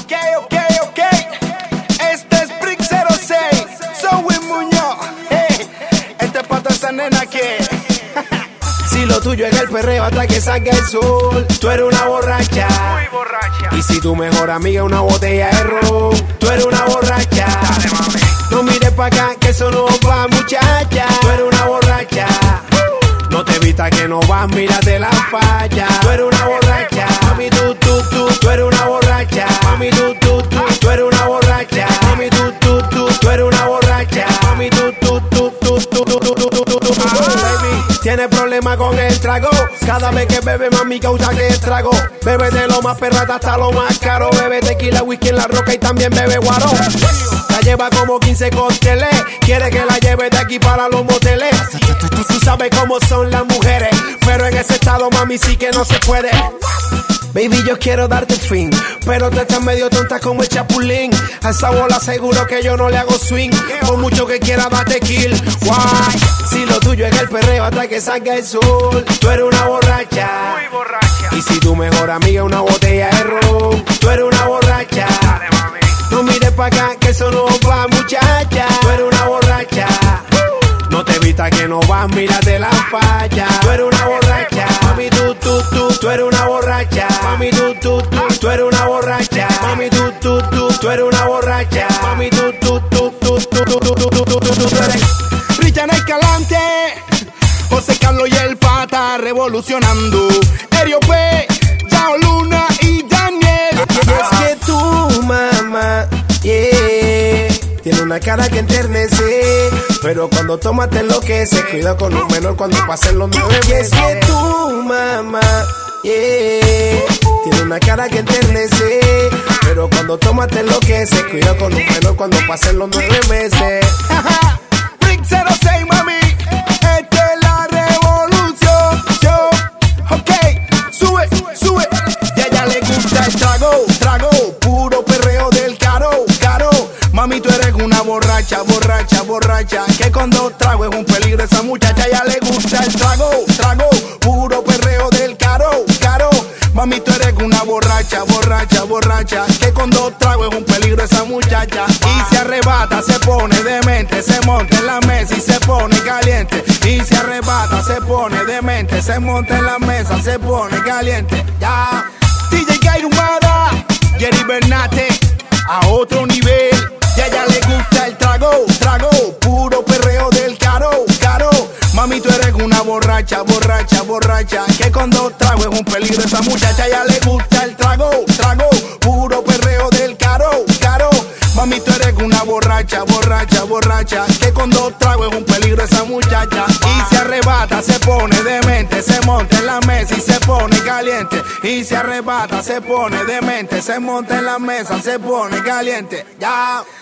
Ok. Este es Brick 06. Soy Muñoz. Este pato esa nena que. Si lo tuyo es el perreo hasta que salga el sol, tú eres una borracha. Muy borracha. Y si tu mejor amiga es una botella de ron, tú eres una borracha. Dale, mami. No mires pa' acá que eso no va, muchacha. Tú eres una borracha. No te vistas que no vas, mírate la falla. Tú eres una borracha. Mami, tú eres una borracha. Mami, tú eres una borracha. Mami, tú eres una borracha. Mami, baby, tiene problema con el trago. Cada vez que bebe, mami, causa que estrago. Bebe de lo más perrata hasta lo más caro. Bebe tequila, whisky en la roca y también bebe guaro. La lleva como 15 cócteles. Quiere que la lleve de aquí para los moteles. Tú sabes cómo son las mujeres, pero en ese estado, mami, sí que no se puede. Baby, yo quiero darte fin, pero tú estás medio tonta como el chapulín. A esa bola seguro que yo no le hago swing. Por mucho que quiera darte kill. Why? Si lo tuyo es el perreo hasta que salga el sol, tú eres una borracha. Muy borracha. Y si tu mejor amiga es una botella de ron, tú eres una borracha. Dale, mami. No mires pa' acá que eso no va, muchacha. Tú eres una borracha. No te vistas que no vas, mírate la falla. Tú eres una borracha. Mami, tú eres una borracha. Mami, tú eres una borracha. Mami, tú eres una borracha. Mami, tú eres. Richard Escalante, José Carlos y el Pata revolucionando. Erio P, Yao Luna y Daniel. Es que tu mamá, yeah, tiene una cara que enternece, pero cuando tomas te enloquece. Cuidado con un menor cuando pasen los 9 meses. Y es que tu mamá, yeah, tiene una cara que enternece, pero cuando tomas te enloquece. Cuidado con un menor cuando pasen los 9 meses. Brick 06, mami. Esta es la revolución. Yo, ok, sube. Y a ella le gusta el trago, puro perreo del caro. Mami, tú eres una borracha. Que con 2 tragos es un peligro esa muchacha. A ella le gusta el trago, puro perreo del caro. Mami, tú eres una borracha. Que con 2 tragos es un peligro esa muchacha. Y se arrebata, se pone demente, se monta en la mesa y se pone caliente. Y se arrebata, se pone demente, se monta en la mesa, se pone caliente. Ya. DJ Gairumada, Jerry Bernate, a otro nivel. Y a ella le gusta el trago, puro perreo del caro. Mami, tú eres una borracha. Que con 2 tragos es un peligro esa muchacha. A ella le gusta el trago, puro perreo del caro. Mami, tú eres una borracha. Que con 2 tragos es un peligro esa muchacha. Y se arrebata, se pone demente, se monta en la mesa y se pone caliente. Y se arrebata, se pone demente, se monta en la mesa, se pone caliente. Ya.